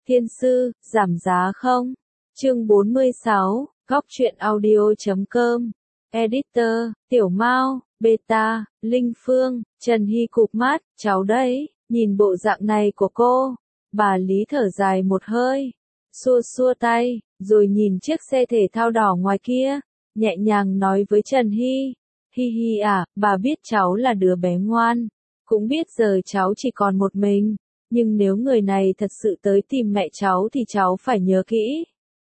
Thiên sư, giảm giá không? Chương 46, góc truyện audio.com. Editor, Tiểu Mao, Beta, Linh Phương, Trần Hy cụp mắt, cháu đấy, nhìn bộ dạng này của cô. Bà Lý thở dài một hơi, xua xua tay, rồi nhìn chiếc xe thể thao đỏ ngoài kia, nhẹ nhàng nói với Trần Hy. Hi hi à, bà biết cháu là đứa bé ngoan, cũng biết giờ cháu chỉ còn một mình, nhưng nếu người này thật sự tới tìm mẹ cháu thì cháu phải nhớ kỹ.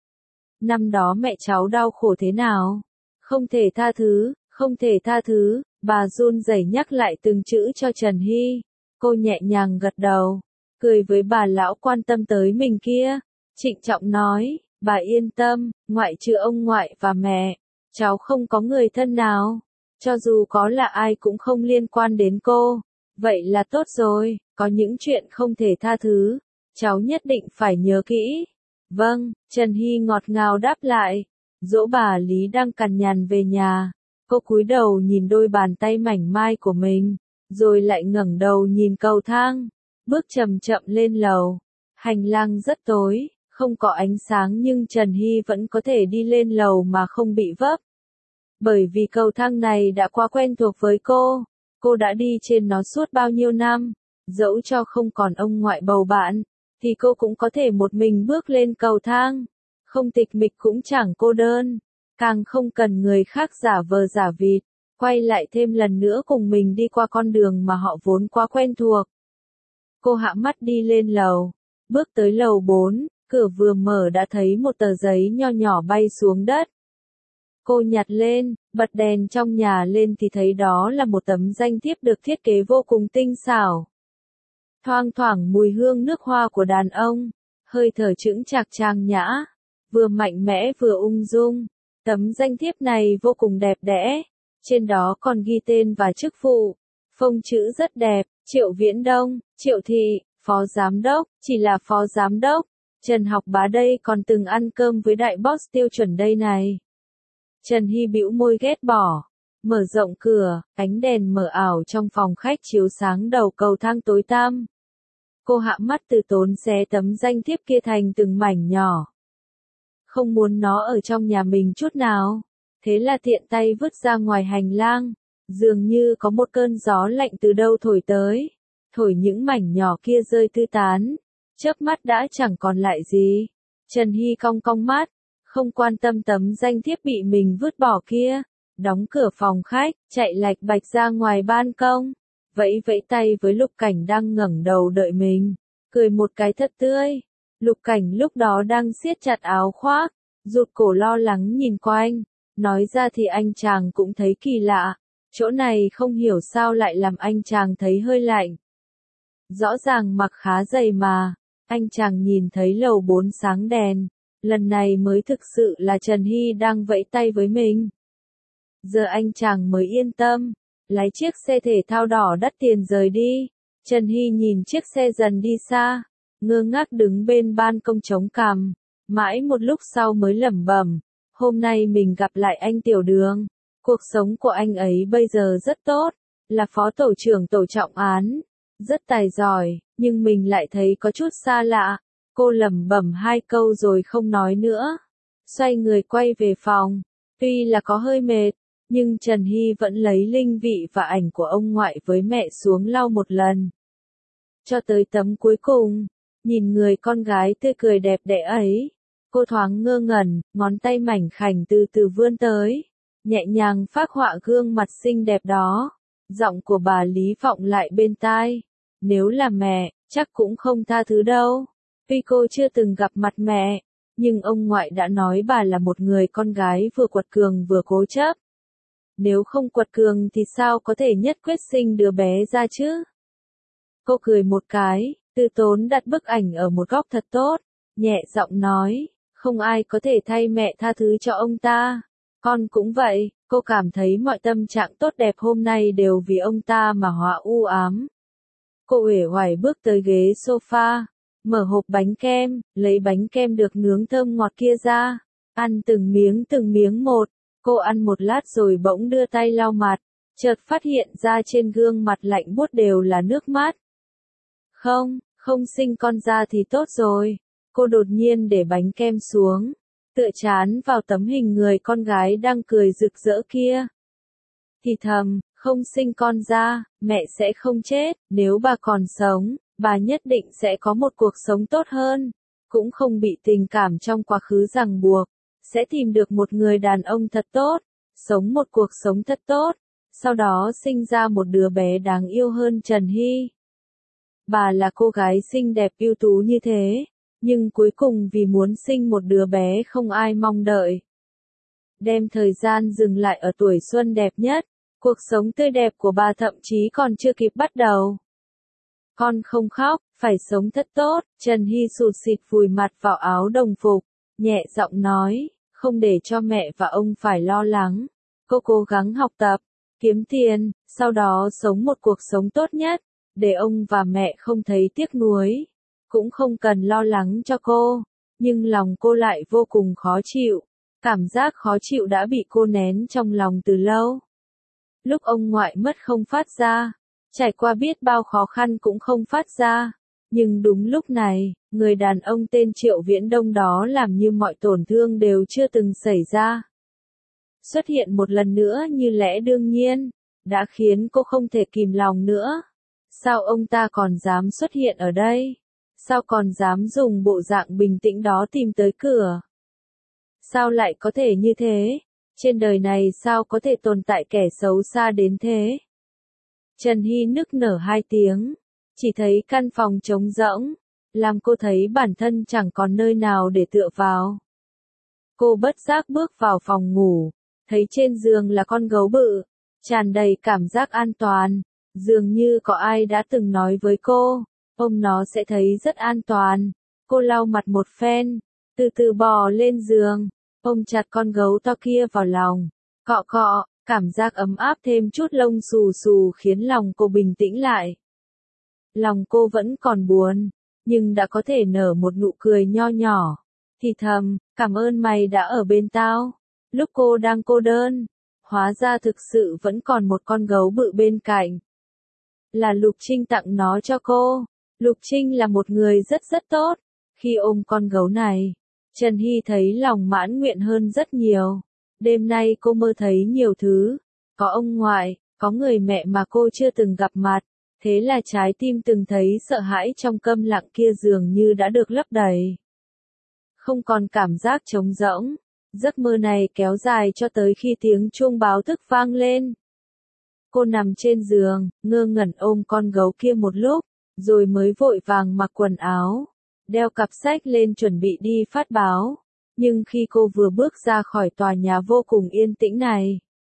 Năm đó mẹ cháu đau khổ thế nào? Không thể tha thứ, không thể tha thứ, bà run rẩy nhắc lại từng chữ cho Trần Hy. Cô nhẹ nhàng gật đầu, cười với bà lão quan tâm tới mình kia, trịnh trọng nói, bà yên tâm, ngoại trừ ông ngoại và mẹ, cháu không có người thân nào, cho dù có là ai cũng không liên quan đến cô. Vậy là tốt rồi, có những chuyện không thể tha thứ, cháu nhất định phải nhớ kỹ. Vâng, Trần Hy ngọt ngào đáp lại. Dỗ bà Lý đang cằn nhằn về nhà, cô cúi đầu nhìn đôi bàn tay mảnh mai của mình, rồi lại ngẩng đầu nhìn cầu thang, bước chậm chậm lên lầu. Hành lang rất tối, không có ánh sáng nhưng Trần Hy vẫn có thể đi lên lầu mà không bị vấp. Bởi vì cầu thang này đã quá quen thuộc với cô đã đi trên nó suốt bao nhiêu năm, dẫu cho không còn ông ngoại bầu bạn, thì cô cũng có thể một mình bước lên cầu thang. Không tịch mịch cũng chẳng cô đơn, càng không cần người khác giả vờ giả vịt, quay lại thêm lần nữa cùng mình đi qua con đường mà họ vốn quá quen thuộc. Cô hạ mắt đi lên lầu, bước tới lầu 4, cửa vừa mở đã thấy một tờ giấy nho nhỏ bay xuống đất. Cô nhặt lên, bật đèn trong nhà lên thì thấy đó là một tấm danh thiếp được thiết kế vô cùng tinh xảo. Thoang thoảng mùi hương nước hoa của đàn ông, hơi thở chững chạc trang nhã, vừa mạnh mẽ vừa ung dung. Tấm danh thiếp này vô cùng đẹp đẽ, trên đó còn ghi tên và chức vụ. Phông chữ rất đẹp, Triệu Viễn Đông, Triệu Thị, Phó Giám Đốc, chỉ là Phó Giám Đốc. Trần Học Bá đây còn từng ăn cơm với đại boss tiêu chuẩn đây này. Trần Hy bĩu môi ghét bỏ, mở rộng cửa, ánh đèn mờ ảo trong phòng khách chiếu sáng đầu cầu thang tối tăm. Cô hạ mắt từ tốn xé tấm danh thiếp kia thành từng mảnh nhỏ. Không muốn nó ở trong nhà mình chút nào, thế là tiện tay vứt ra ngoài hành lang, dường như có một cơn gió lạnh từ đâu thổi tới, thổi những mảnh nhỏ kia rơi tứ tán, chớp mắt đã chẳng còn lại gì. Trần Hy cong cong mắt, không quan tâm tấm danh thiếp bị mình vứt bỏ kia, đóng cửa phòng khách, chạy lạch bạch ra ngoài ban công, vẫy vẫy tay với Lục Cảnh đang ngẩng đầu đợi mình, cười một cái thật tươi. Lục Cảnh lúc đó đang siết chặt áo khoác, rụt cổ lo lắng nhìn quanh, nói ra thì anh chàng cũng thấy kỳ lạ, chỗ này không hiểu sao lại làm anh chàng thấy hơi lạnh. Rõ ràng mặc khá dày mà, anh chàng nhìn thấy lầu 4 sáng đèn, lần này mới thực sự là Trần Hy đang vẫy tay với mình. Giờ anh chàng mới yên tâm, lái chiếc xe thể thao đỏ đắt tiền rời đi. Trần Hy nhìn chiếc xe dần đi xa, ngơ ngác đứng bên ban công chống cằm, mãi một lúc sau mới lẩm bẩm, hôm nay mình gặp lại anh Tiểu Đường, cuộc sống của anh ấy bây giờ rất tốt, là phó tổ trưởng tổ trọng án, rất tài giỏi, nhưng mình lại thấy có chút xa lạ. Cô lẩm bẩm hai câu rồi không nói nữa, xoay người quay về phòng, tuy là có hơi mệt, nhưng Trần Hy vẫn lấy linh vị và ảnh của ông ngoại với mẹ xuống lau một lần. Cho tới tấm cuối cùng, nhìn người con gái tươi cười đẹp đẽ ấy, cô thoáng ngơ ngẩn, ngón tay mảnh khảnh từ từ vươn tới, nhẹ nhàng phác họa gương mặt xinh đẹp đó. Giọng của bà Lý vọng lại bên tai, nếu là mẹ, chắc cũng không tha thứ đâu. Tuy cô chưa từng gặp mặt mẹ, nhưng ông ngoại đã nói bà là một người con gái vừa quật cường vừa cố chấp. Nếu không quật cường thì sao có thể nhất quyết sinh đứa bé ra chứ? Cô cười một cái, từ tốn đặt bức ảnh ở một góc thật tốt, nhẹ giọng nói, không ai có thể thay mẹ tha thứ cho ông ta. Con cũng vậy, cô cảm thấy mọi tâm trạng tốt đẹp hôm nay đều vì ông ta mà hóa u ám. Cô uể oải bước tới ghế sofa, mở hộp bánh kem, lấy bánh kem được nướng thơm ngọt kia ra, ăn từng miếng một. Cô ăn một lát rồi bỗng đưa tay lau mặt, chợt phát hiện ra trên gương mặt lạnh buốt đều là nước mắt. Không sinh con ra thì tốt rồi. Cô đột nhiên để bánh kem xuống, tựa trán vào tấm hình người con gái đang cười rực rỡ kia. Thì thầm, không sinh con ra, mẹ sẽ không chết, nếu bà còn sống, bà nhất định sẽ có một cuộc sống tốt hơn, cũng không bị tình cảm trong quá khứ ràng buộc, sẽ tìm được một người đàn ông thật tốt, sống một cuộc sống thật tốt, sau đó sinh ra một đứa bé đáng yêu hơn Trần Hy. Bà là cô gái xinh đẹp ưu tú như thế, nhưng cuối cùng vì muốn sinh một đứa bé không ai mong đợi. Đem thời gian dừng lại ở tuổi xuân đẹp nhất, cuộc sống tươi đẹp của bà thậm chí còn chưa kịp bắt đầu. Con không khóc, phải sống thật tốt, Trần Hy sụt sịt vùi mặt vào áo đồng phục, nhẹ giọng nói, không để cho mẹ và ông phải lo lắng. Cô cố gắng học tập, kiếm tiền, sau đó sống một cuộc sống tốt nhất, để ông và mẹ không thấy tiếc nuối, cũng không cần lo lắng cho cô, nhưng lòng cô lại vô cùng khó chịu, cảm giác khó chịu đã bị cô nén trong lòng từ lâu. Lúc ông ngoại mất không phát ra, trải qua biết bao khó khăn cũng không phát ra, nhưng đúng lúc này, người đàn ông tên Triệu Viễn Đông đó làm như mọi tổn thương đều chưa từng xảy ra. Xuất hiện một lần nữa như lẽ đương nhiên, đã khiến cô không thể kìm lòng nữa. Sao ông ta còn dám xuất hiện ở đây? Sao còn dám dùng bộ dạng bình tĩnh đó tìm tới cửa? Sao lại có thể như thế? Trên đời này sao có thể tồn tại kẻ xấu xa đến thế? Trần Hy nức nở 2 tiếng, chỉ thấy căn phòng trống rỗng, làm cô thấy bản thân chẳng còn nơi nào để tựa vào. Cô bất giác bước vào phòng ngủ, thấy trên giường là con gấu bự, tràn đầy cảm giác an toàn, dường như có ai đã từng nói với cô, ôm nó sẽ thấy rất an toàn. Cô lau mặt một phen, từ từ bò lên giường, ôm chặt con gấu to kia vào lòng, cọ cọ, cảm giác ấm áp thêm chút lông xù xù khiến lòng cô bình tĩnh lại. Lòng cô vẫn còn buồn, nhưng đã có thể nở một nụ cười nho nhỏ, thì thầm, cảm ơn mày đã ở bên tao, lúc cô đang cô đơn, hóa ra thực sự vẫn còn một con gấu bự bên cạnh. Là Lục Trinh tặng nó cho cô. Lục Trinh là một người rất tốt. Khi ôm con gấu này, Trần Hy thấy lòng mãn nguyện hơn rất nhiều. Đêm nay cô mơ thấy nhiều thứ. Có ông ngoại, có người mẹ mà cô chưa từng gặp mặt. Thế là trái tim từng thấy sợ hãi trong câm lặng kia dường như đã được lấp đầy. Không còn cảm giác trống rỗng. Giấc mơ này kéo dài cho tới khi tiếng chuông báo thức vang lên. Cô nằm trên giường, ngơ ngẩn ôm con gấu kia một lúc, rồi mới vội vàng mặc quần áo, đeo cặp sách lên chuẩn bị đi phát báo. Nhưng khi cô vừa bước ra khỏi tòa nhà vô cùng yên tĩnh này,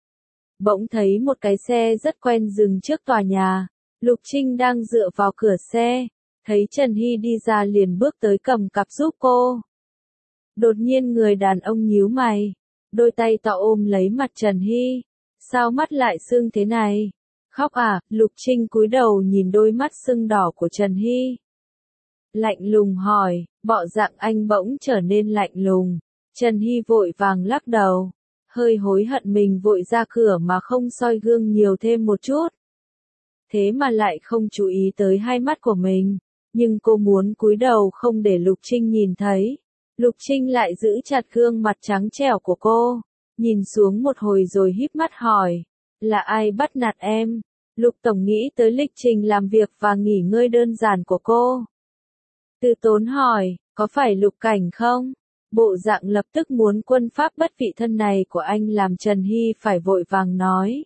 bỗng thấy một cái xe rất quen dừng trước tòa nhà. Lục Trinh đang dựa vào cửa xe, thấy Trần Hy đi ra liền bước tới cầm cặp giúp cô. Đột nhiên người đàn ông nhíu mày, đôi tay to ôm lấy mặt Trần Hy. Sao mắt lại sưng thế này? Khóc à? Lục Trinh cúi đầu nhìn đôi mắt sưng đỏ của Trần Hy. Lạnh lùng hỏi, bộ dạng anh bỗng trở nên lạnh lùng. Trần Hy vội vàng lắc đầu, hơi hối hận mình vội ra cửa mà không soi gương nhiều thêm một chút. Thế mà lại không chú ý tới hai mắt của mình, nhưng cô muốn cúi đầu không để Lục Trinh nhìn thấy. Lục Trinh lại giữ chặt gương mặt trắng trẻo của cô, nhìn xuống một hồi rồi híp mắt hỏi, là ai bắt nạt em? Lục Tổng nghĩ tới lịch trình làm việc và nghỉ ngơi đơn giản của cô. Từ Tốn hỏi, có phải Lục Cảnh không? Bộ dạng lập tức muốn quân pháp bất vị thân này của anh làm Trần Hy phải vội vàng nói.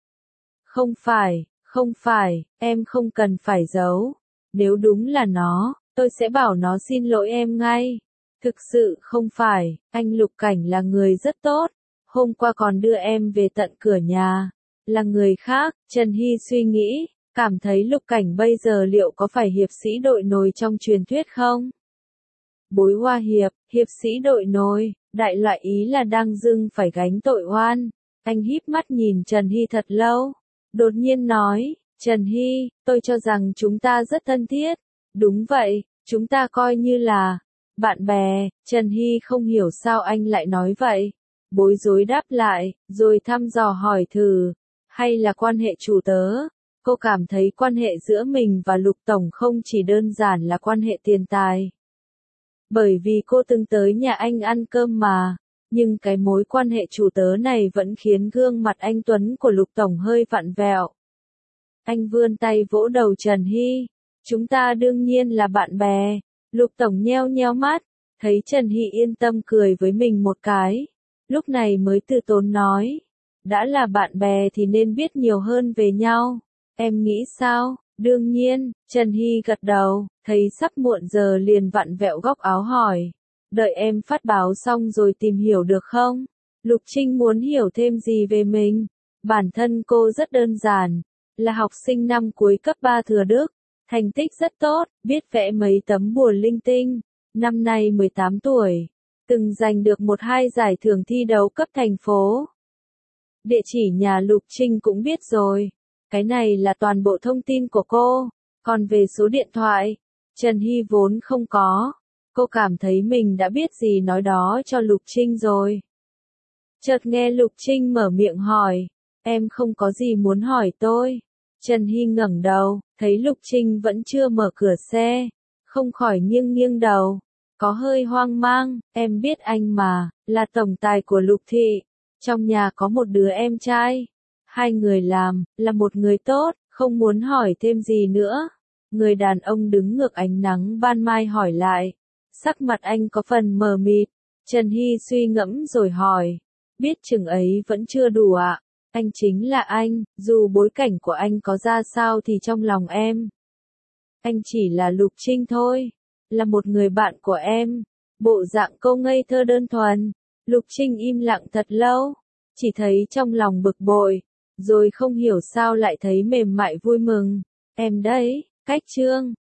Không phải, em không cần phải giấu. Nếu đúng là nó, tôi sẽ bảo nó xin lỗi em ngay. Thực sự không phải, anh Lục Cảnh là người rất tốt. Hôm qua còn đưa em về tận cửa nhà. Là người khác, Trần Hy suy nghĩ, cảm thấy Lục Cảnh bây giờ liệu có phải hiệp sĩ đội nồi trong truyền thuyết không? Bối hoa hiệp, hiệp sĩ đội nồi, đại loại ý là đang dưng phải gánh tội oan. Anh híp mắt nhìn Trần Hy thật lâu, đột nhiên nói, Trần Hy, tôi cho rằng chúng ta rất thân thiết. Đúng vậy, chúng ta coi như là bạn bè. Trần Hy không hiểu sao anh lại nói vậy. Bối rối đáp lại, rồi thăm dò hỏi thử, hay là quan hệ chủ tớ? Cô cảm thấy quan hệ giữa mình và Lục Tổng không chỉ đơn giản là quan hệ tiền tài. Bởi vì cô từng tới nhà anh ăn cơm mà. Nhưng cái mối quan hệ chủ tớ này vẫn khiến gương mặt anh Tuấn của Lục Tổng hơi vặn vẹo. Anh vươn tay vỗ đầu Trần Hy. Chúng ta đương nhiên là bạn bè. Lục Tổng nheo nheo mắt, thấy Trần Hy yên tâm cười với mình một cái. Lúc này mới từ tốn nói. Đã là bạn bè thì nên biết nhiều hơn về nhau. Em nghĩ sao? Đương nhiên, Trần Hy gật đầu, thấy sắp muộn giờ liền vặn vẹo góc áo hỏi. Đợi em phát báo xong rồi tìm hiểu được không? Lục Trinh muốn hiểu thêm gì về mình? Bản thân cô rất đơn giản, là học sinh năm cuối cấp 3 Thừa Đức, thành tích rất tốt, biết vẽ mấy tấm bùa linh tinh, năm nay 18 tuổi, từng giành được 1-2 giải thưởng thi đấu cấp thành phố. Địa chỉ nhà Lục Trinh cũng biết rồi, cái này là toàn bộ thông tin của cô, còn về số điện thoại, Trần Hy vốn không có. Cô cảm thấy mình đã biết gì nói đó cho Lục Trinh rồi. Chợt nghe Lục Trinh mở miệng hỏi, em không có gì muốn hỏi tôi. Trần Hy ngẩng đầu, thấy Lục Trinh vẫn chưa mở cửa xe, không khỏi nghiêng nghiêng đầu, có hơi hoang mang, em biết anh mà, là tổng tài của Lục Thị, trong nhà có một đứa em trai, 2 người làm, là một người tốt, không muốn hỏi thêm gì nữa. Người đàn ông đứng ngược ánh nắng ban mai hỏi lại. Sắc mặt anh có phần mờ mịt, Trần Hy suy ngẫm rồi hỏi, biết chừng ấy vẫn chưa đủ ạ, anh chính là anh, dù bối cảnh của anh có ra sao thì trong lòng em. Anh chỉ là Lục Trinh thôi, là một người bạn của em, bộ dạng câu ngây thơ đơn thuần. Lục Trinh im lặng thật lâu, chỉ thấy trong lòng bực bội, rồi không hiểu sao lại thấy mềm mại vui mừng, em đấy, cách chương.